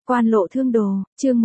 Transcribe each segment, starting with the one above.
Quan lộ thương đồ, chương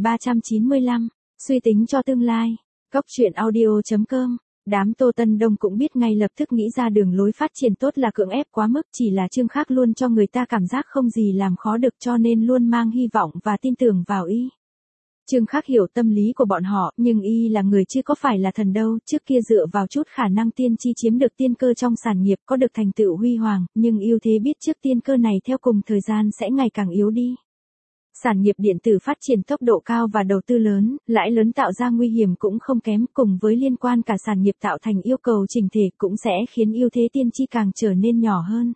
1395, suy tính cho tương lai. Góc truyện audio.com. Đám Tô Tân Đông cũng biết ngay lập tức nghĩ ra đường lối phát triển tốt là cưỡng ép quá mức, chỉ là Trương Khắc luôn cho người ta cảm giác không gì làm khó được cho nên luôn mang hy vọng và tin tưởng vào y. Trương Khắc hiểu tâm lý của bọn họ, nhưng y là người chứ có phải là thần đâu, trước kia dựa vào chút khả năng tiên tri chiếm được tiên cơ trong sản nghiệp có được thành tựu huy hoàng, nhưng ưu thế biết trước tiên cơ này theo cùng thời gian sẽ ngày càng yếu đi. Sản nghiệp điện tử phát triển tốc độ cao và đầu tư lớn, lãi lớn tạo ra nguy hiểm cũng không kém, cùng với liên quan cả sản nghiệp tạo thành yêu cầu chỉnh thể cũng sẽ khiến ưu thế tiên tri càng trở nên nhỏ hơn.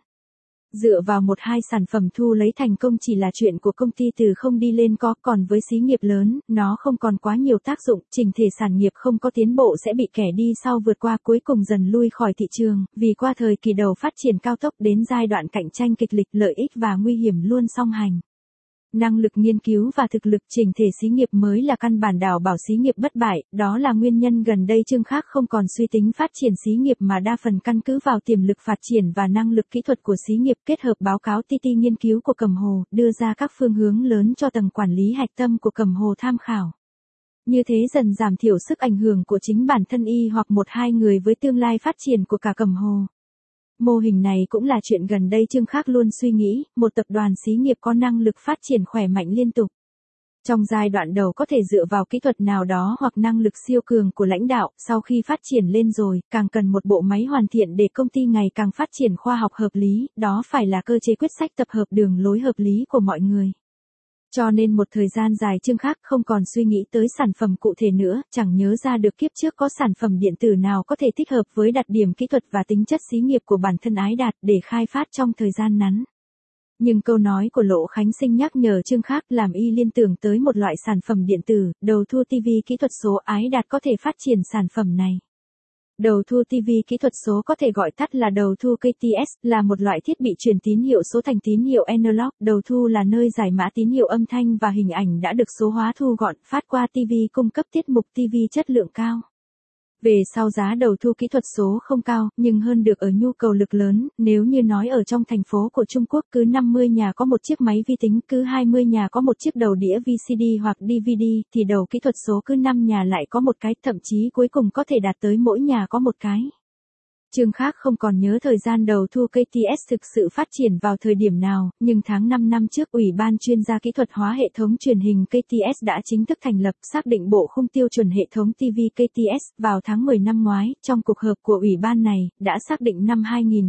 Dựa vào một hai sản phẩm thu lấy thành công chỉ là chuyện của công ty từ không đi lên có, còn với xí nghiệp lớn, nó không còn quá nhiều tác dụng, chỉnh thể sản nghiệp không có tiến bộ sẽ bị kẻ đi sau vượt qua cuối cùng dần lui khỏi thị trường, vì qua thời kỳ đầu phát triển cao tốc đến giai đoạn cạnh tranh kịch liệt lợi ích và nguy hiểm luôn song hành. Năng lực nghiên cứu và thực lực chỉnh thể xí nghiệp mới là căn bản đảm bảo xí nghiệp bất bại, đó là nguyên nhân gần đây Trương Khắc không còn suy tính phát triển xí nghiệp mà đa phần căn cứ vào tiềm lực phát triển và năng lực kỹ thuật của xí nghiệp kết hợp báo cáo TT nghiên cứu của Cầm Hồ, đưa ra các phương hướng lớn cho tầng quản lý hạch tâm của Cầm Hồ tham khảo. Như thế dần giảm thiểu sức ảnh hưởng của chính bản thân y hoặc một hai người với tương lai phát triển của cả Cầm Hồ. Mô hình này cũng là chuyện gần đây Trương Khắc luôn suy nghĩ, một tập đoàn xí nghiệp có năng lực phát triển khỏe mạnh liên tục. Trong giai đoạn đầu có thể dựa vào kỹ thuật nào đó hoặc năng lực siêu cường của lãnh đạo, sau khi phát triển lên rồi, càng cần một bộ máy hoàn thiện để công ty ngày càng phát triển khoa học hợp lý, đó phải là cơ chế quyết sách tập hợp đường lối hợp lý của mọi người. Cho nên một thời gian dài Trương Khắc không còn suy nghĩ tới sản phẩm cụ thể nữa, chẳng nhớ ra được kiếp trước có sản phẩm điện tử nào có thể thích hợp với đặc điểm kỹ thuật và tính chất xí nghiệp của bản thân Ái Đạt để khai phát trong thời gian ngắn. Nhưng câu nói của Lộ Khánh Sinh nhắc nhở Trương Khắc làm y liên tưởng tới một loại sản phẩm điện tử, đầu thu TV kỹ thuật số Ái Đạt có thể phát triển sản phẩm này. Đầu thu TV kỹ thuật số có thể gọi tắt là đầu thu KTS, là một loại thiết bị truyền tín hiệu số thành tín hiệu analog. Đầu thu là nơi giải mã tín hiệu âm thanh và hình ảnh đã được số hóa thu gọn, phát qua TV cung cấp tiết mục TV chất lượng cao. Về sau giá đầu thu kỹ thuật số không cao, nhưng hơn được ở nhu cầu lực lớn, nếu như nói ở trong thành phố của Trung Quốc cứ 50 nhà có một chiếc máy vi tính, cứ 20 nhà có một chiếc đầu đĩa VCD hoặc DVD, thì đầu kỹ thuật số cứ 5 nhà lại có một cái, thậm chí cuối cùng có thể đạt tới mỗi nhà có một cái. Trương Khắc không còn nhớ thời gian đầu thu KTS thực sự phát triển vào thời điểm nào, nhưng tháng 5 năm trước Ủy ban chuyên gia kỹ thuật hóa hệ thống truyền hình KTS đã chính thức thành lập, xác định bộ khung tiêu chuẩn hệ thống TV KTS. Vào tháng 10 năm ngoái, trong cuộc họp của Ủy ban này, đã xác định năm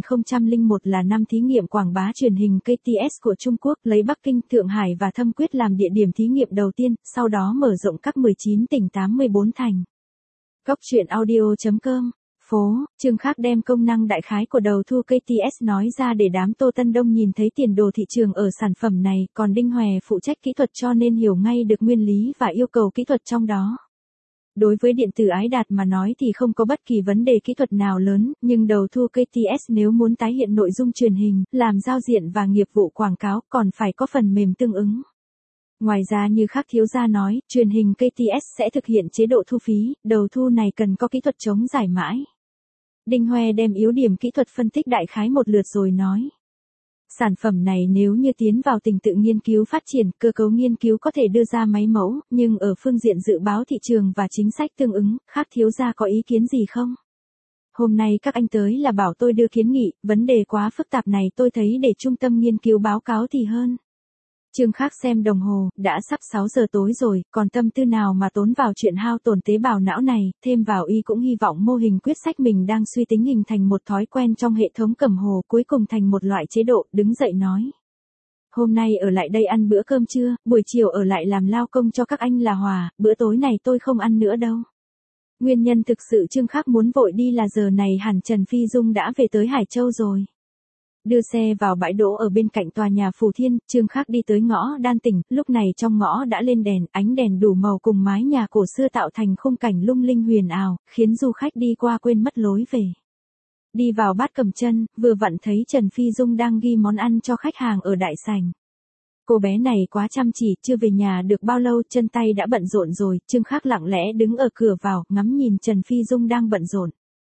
2001 là năm thí nghiệm quảng bá truyền hình KTS của Trung Quốc, lấy Bắc Kinh, Thượng Hải và Thâm Quyết làm địa điểm thí nghiệm đầu tiên, sau đó mở rộng các 19 tỉnh 84 thành. Góc truyện audio.com. Trương Khắc đem công năng đại khái của đầu thu KTS nói ra để đám Tô Tân Đông nhìn thấy tiền đồ thị trường ở sản phẩm này, còn Đinh Hòe phụ trách kỹ thuật cho nên hiểu ngay được nguyên lý và yêu cầu kỹ thuật trong đó. Đối với điện tử Ái Đạt mà nói thì không có bất kỳ vấn đề kỹ thuật nào lớn, nhưng đầu thu KTS nếu muốn tái hiện nội dung truyền hình, làm giao diện và nghiệp vụ quảng cáo còn phải có phần mềm tương ứng. Ngoài ra như Khắc thiếu gia nói, truyền hình KTS sẽ thực hiện chế độ thu phí, đầu thu này cần có kỹ thuật chống giải mãi. Đinh Hòe đem yếu điểm kỹ thuật phân tích đại khái một lượt rồi nói. Sản phẩm này nếu như tiến vào trình tự nghiên cứu phát triển, cơ cấu nghiên cứu có thể đưa ra máy mẫu, nhưng ở phương diện dự báo thị trường và chính sách tương ứng, Khắc thiếu gia có ý kiến gì không? Hôm nay các anh tới là bảo tôi đưa kiến nghị, vấn đề quá phức tạp này tôi thấy để trung tâm nghiên cứu báo cáo thì hơn. Trương Khắc xem đồng hồ, đã sắp 6 giờ tối rồi, còn tâm tư nào mà tốn vào chuyện hao tổn tế bào não này, thêm vào y cũng hy vọng mô hình quyết sách mình đang suy tính hình thành một thói quen trong hệ thống Cầm Hồ cuối cùng thành một loại chế độ, đứng dậy nói. Hôm nay ở lại đây ăn bữa cơm trưa, buổi chiều ở lại làm lao công cho các anh là hòa, bữa tối này tôi không ăn nữa đâu. Nguyên nhân thực sự Trương Khắc muốn vội đi là giờ này hẳn Trần Phi Dung đã về tới Hải Châu rồi. Đưa xe vào bãi đỗ ở bên cạnh tòa nhà Phù Thiên, Trương Khắc đi tới ngõ Đan Tỉnh, lúc này trong ngõ đã lên đèn, ánh đèn đủ màu cùng mái nhà cổ xưa tạo thành khung cảnh lung linh huyền ảo, khiến du khách đi qua quên mất lối về. Đi vào Bát Cầm Chân, vừa vặn thấy Trần Phi Dung đang ghi món ăn cho khách hàng ở đại sảnh. Cô bé này quá chăm chỉ, chưa về nhà được bao lâu chân tay đã bận rộn rồi, Trương Khắc lặng lẽ đứng ở cửa vào, ngắm nhìn Trần Phi Dung đang bận rộn.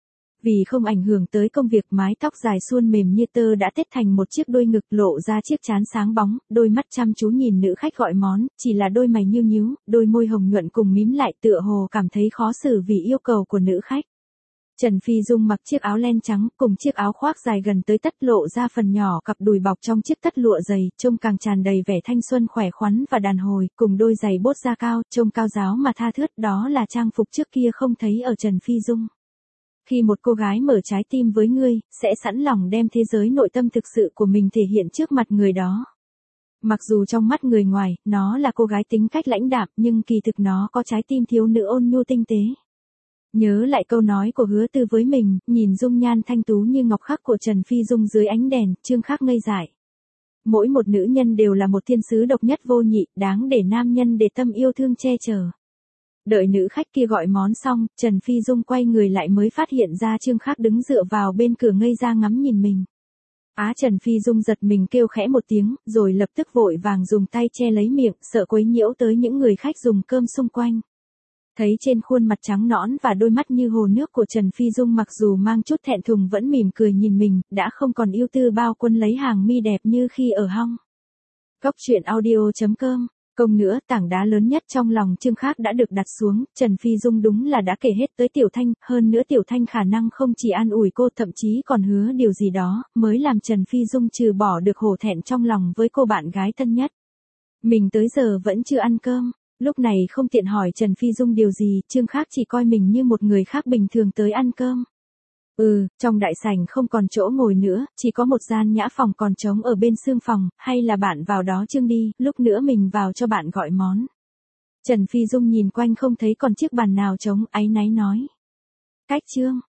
Vì không ảnh hưởng tới công việc, mái tóc dài suôn mềm như tơ đã tết thành một chiếc đuôi ngực, lộ ra chiếc trán sáng bóng, đôi mắt chăm chú nhìn nữ khách gọi món, chỉ là đôi mày nhíu nhíu, đôi môi hồng nhuận cùng mím lại, tựa hồ cảm thấy khó xử vì yêu cầu của nữ khách. Trần Phi Dung mặc chiếc áo len trắng cùng chiếc áo khoác dài gần tới tất, lộ ra phần nhỏ cặp đùi bọc trong chiếc tất lụa dày, trông càng tràn đầy vẻ thanh xuân khỏe khoắn và đàn hồi, cùng đôi giày bốt da cao, trông cao ráo mà tha thướt, đó là trang phục trước kia không thấy ở Trần Phi Dung. Khi một cô gái mở trái tim với ngươi, sẽ sẵn lòng đem thế giới nội tâm thực sự của mình thể hiện trước mặt người đó. Mặc dù trong mắt người ngoài, nó là cô gái tính cách lãnh đạm, nhưng kỳ thực nó có trái tim thiếu nữ ôn nhu tinh tế. Nhớ lại câu nói của Hứa Tư với mình, nhìn dung nhan thanh tú như ngọc khắc của Trần Phi Dung dưới ánh đèn, Trương Khắc ngây dại. Mỗi một nữ nhân đều là một thiên sứ độc nhất vô nhị, đáng để nam nhân để tâm yêu thương che chở. Đợi nữ khách kia gọi món xong, Trần Phi Dung quay người lại mới phát hiện ra Trương Khắc đứng dựa vào bên cửa ngây ra ngắm nhìn mình. Trần Phi Dung giật mình kêu khẽ một tiếng, rồi lập tức vội vàng dùng tay che lấy miệng, sợ quấy nhiễu tới những người khách dùng cơm xung quanh. Thấy trên khuôn mặt trắng nõn và đôi mắt như hồ nước của Trần Phi Dung mặc dù mang chút thẹn thùng vẫn mỉm cười nhìn mình, đã không còn ưu tư bao quân lấy hàng mi đẹp như khi ở hong. Cóc truyện audio.com. Công nữa, tảng đá lớn nhất trong lòng Trương Khắc đã được đặt xuống, Trần Phi Dung đúng là đã kể hết tới Tiểu Thanh, hơn nữa Tiểu Thanh khả năng không chỉ an ủi cô, thậm chí còn hứa điều gì đó, mới làm Trần Phi Dung trừ bỏ được hổ thẹn trong lòng với cô bạn gái thân nhất. Mình tới giờ vẫn chưa ăn cơm. Lúc này không tiện hỏi Trần Phi Dung điều gì, Trương Khắc chỉ coi mình như một người khác bình thường tới ăn cơm. Trong đại sảnh không còn chỗ ngồi nữa, chỉ có một gian nhã phòng còn trống ở bên sương phòng, hay là bạn vào đó Trương đi, lúc nữa mình vào cho bạn gọi món. Trần Phi Dung nhìn quanh không thấy còn chiếc bàn nào trống, áy náy nói. Cách Trương,